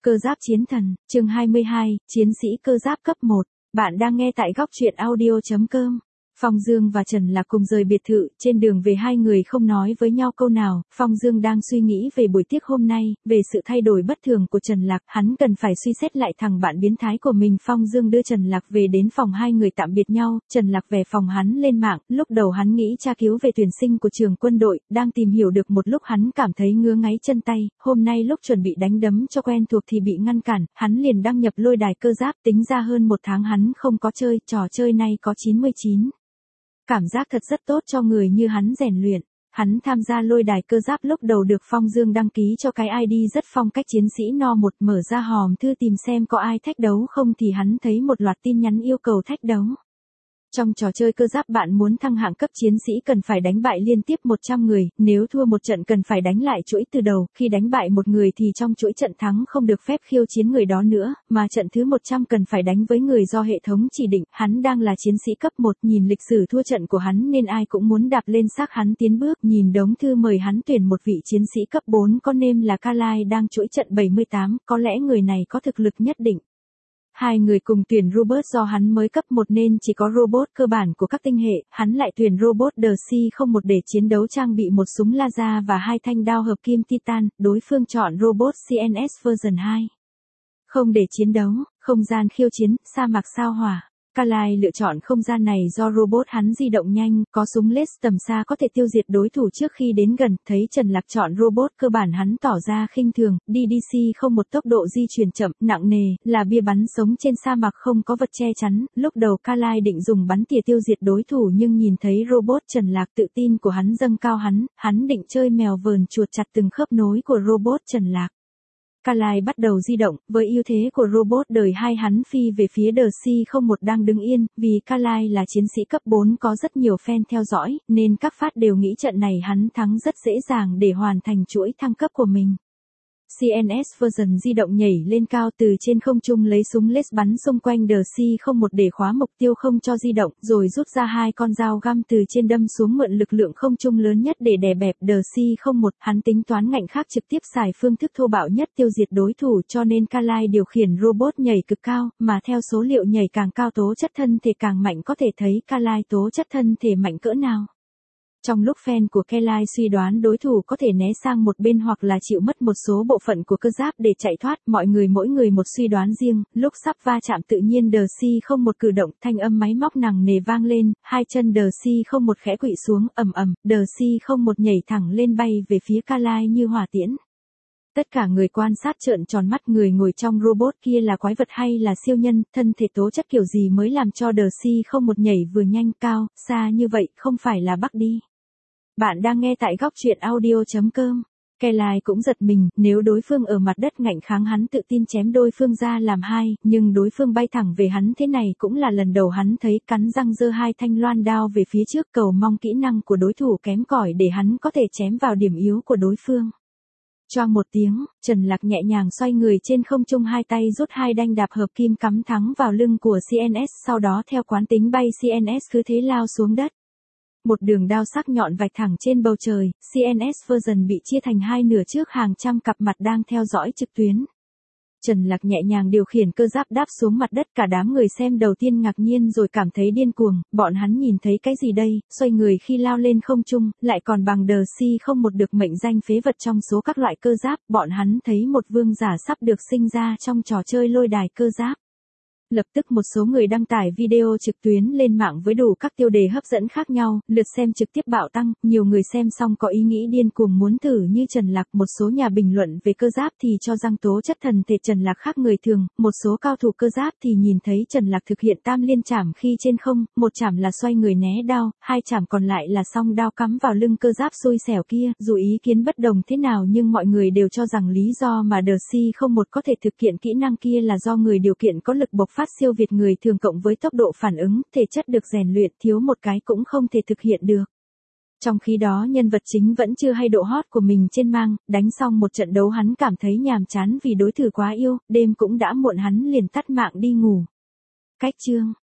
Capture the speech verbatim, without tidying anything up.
Cơ giáp chiến thần, chương hai mươi hai, chiến sĩ cơ giáp cấp một. Bạn đang nghe tại góc truyện audio chấm com. Phong Dương và Trần Lạc cùng rời biệt thự, trên đường về hai người không nói với nhau câu nào. Phong Dương đang suy nghĩ về buổi tiệc hôm nay, về sự thay đổi bất thường của Trần Lạc, hắn cần phải suy xét lại thằng bạn biến thái của mình. Phong Dương đưa Trần Lạc về đến phòng, hai người tạm biệt nhau. Trần Lạc về phòng hắn lên mạng, lúc đầu hắn nghĩ tra cứu về tuyển sinh của trường quân đội, đang tìm hiểu được một lúc hắn cảm thấy ngứa ngáy chân tay, hôm nay lúc chuẩn bị đánh đấm cho quen thuộc thì bị ngăn cản, hắn liền đăng nhập lôi đài cơ giáp, tính ra hơn một tháng hắn không có chơi, trò chơi này có chín mươi chín. Cảm giác thật rất tốt cho người như hắn rèn luyện. Hắn tham gia lôi đài cơ giáp lúc đầu được Phong Dương đăng ký cho cái i đê rất phong cách chiến sĩ no một, mở ra hòm thư tìm xem có ai thách đấu không thì hắn thấy một loạt tin nhắn yêu cầu thách đấu. Trong trò chơi cơ giáp bạn muốn thăng hạng cấp chiến sĩ cần phải đánh bại liên tiếp một trăm người, nếu thua một trận cần phải đánh lại chuỗi từ đầu, khi đánh bại một người thì trong chuỗi trận thắng không được phép khiêu chiến người đó nữa, mà trận thứ một trăm cần phải đánh với người do hệ thống chỉ định. Hắn đang là chiến sĩ cấp một, nhìn lịch sử thua trận của hắn nên ai cũng muốn đạp lên xác hắn tiến bước, nhìn đống thư mời hắn tuyển một vị chiến sĩ cấp bốn có name là Kalai đang chuỗi trận bảy mươi tám, có lẽ người này có thực lực nhất định. Hai người cùng tuyển Robert do hắn mới cấp một nên chỉ có robot cơ bản của các tinh hệ, hắn lại tuyển robot D C không một để chiến đấu trang bị một súng laser và hai thanh đao hợp kim Titan, đối phương chọn robot C N S version hai. Không để chiến đấu, không gian khiêu chiến, sa mạc sao hỏa. Kalai lựa chọn không gian này do robot hắn di động nhanh, có súng laser tầm xa có thể tiêu diệt đối thủ trước khi đến gần, thấy Trần Lạc chọn robot cơ bản hắn tỏ ra khinh thường, D D C không một tốc độ di chuyển chậm, nặng nề, là bia bắn sống trên sa mạc không có vật che chắn, lúc đầu Kalai định dùng bắn tỉa tiêu diệt đối thủ nhưng nhìn thấy robot Trần Lạc tự tin của hắn dâng cao hắn, hắn định chơi mèo vờn chuột chặt từng khớp nối của robot Trần Lạc. Kalai bắt đầu di động, với ưu thế của robot đời hai hắn phi về phía D C không một đang đứng yên, vì Kalai là chiến sĩ cấp bốn có rất nhiều fan theo dõi, nên các phát đều nghĩ trận này hắn thắng rất dễ dàng để hoàn thành chuỗi thăng cấp của mình. C N S version di động nhảy lên cao từ trên không trung lấy súng laser bắn xung quanh D C không một để khóa mục tiêu không cho di động, rồi rút ra hai con dao găm từ trên đâm xuống mượn lực lượng không trung lớn nhất để đè bẹp D C không một, hắn tính toán ngạnh khác trực tiếp xài phương thức thô bạo nhất tiêu diệt đối thủ cho nên Kalai điều khiển robot nhảy cực cao, mà theo số liệu nhảy càng cao tố chất thân thể càng mạnh có thể thấy Kalai tố chất thân thể mạnh cỡ nào. Trong lúc fan của Kalai suy đoán đối thủ có thể né sang một bên hoặc là chịu mất một số bộ phận của cơ giáp để chạy thoát, mọi người mỗi người một suy đoán riêng, lúc sắp va chạm tự nhiên D C không một cử động, thanh âm máy móc nặng nề vang lên, hai chân D C không một khẽ quỵ xuống, ầm ầm, D C không một nhảy thẳng lên bay về phía Kalai như hỏa tiễn. Tất cả người quan sát trợn tròn mắt, người ngồi trong robot kia là quái vật hay là siêu nhân, thân thể tố chất kiểu gì mới làm cho D C không một nhảy vừa nhanh cao, xa như vậy, không phải là bắt đi. Bạn đang nghe tại góc truyện audio chấm com. Kalai cũng giật mình, nếu đối phương ở mặt đất ngạnh kháng hắn tự tin chém đối phương ra làm hai, nhưng đối phương bay thẳng về hắn thế này cũng là lần đầu hắn thấy, cắn răng giơ hai thanh loan đao về phía trước, cầu mong kỹ năng của đối thủ kém cỏi để hắn có thể chém vào điểm yếu của đối phương. Choang một tiếng, Trần Lạc nhẹ nhàng xoay người trên không trung, hai tay rút hai đanh đạp hợp kim cắm thẳng vào lưng của C N S, sau đó theo quán tính bay C N S cứ thế lao xuống đất. Một đường đao sắc nhọn vạch thẳng trên bầu trời, C N S version bị chia thành hai nửa trước hàng trăm cặp mặt đang theo dõi trực tuyến. Trần Lạc nhẹ nhàng điều khiển cơ giáp đáp xuống mặt đất, cả đám người xem đầu tiên ngạc nhiên rồi cảm thấy điên cuồng, bọn hắn nhìn thấy cái gì đây, xoay người khi lao lên không trung, lại còn bằng D C không một được mệnh danh phế vật trong số các loại cơ giáp, bọn hắn thấy một vương giả sắp được sinh ra trong trò chơi lôi đài cơ giáp. Lập tức một số người đăng tải video trực tuyến lên mạng với đủ các tiêu đề hấp dẫn khác nhau, lượt xem trực tiếp bạo tăng, nhiều người xem xong có ý nghĩ điên cuồng muốn thử như Trần Lạc, một số nhà bình luận về cơ giáp thì cho rằng tố chất thần thể Trần Lạc khác người thường, một số cao thủ cơ giáp thì nhìn thấy Trần Lạc thực hiện tam liên chảm khi trên không, một chảm là xoay người né đao, hai chảm còn lại là song đao cắm vào lưng cơ giáp xui xẻo kia, dù ý kiến bất đồng thế nào nhưng mọi người đều cho rằng lý do mà D C không một có thể thực hiện kỹ năng kia là do người điều khiển có lực bộc phát siêu việt người thường cộng với tốc độ phản ứng, thể chất được rèn luyện, thiếu một cái cũng không thể thực hiện được. Trong khi đó nhân vật chính vẫn chưa hay độ hot của mình trên mạng, đánh xong một trận đấu hắn cảm thấy nhàm chán vì đối thủ quá yêu, đêm cũng đã muộn hắn liền tắt mạng đi ngủ. Cách chương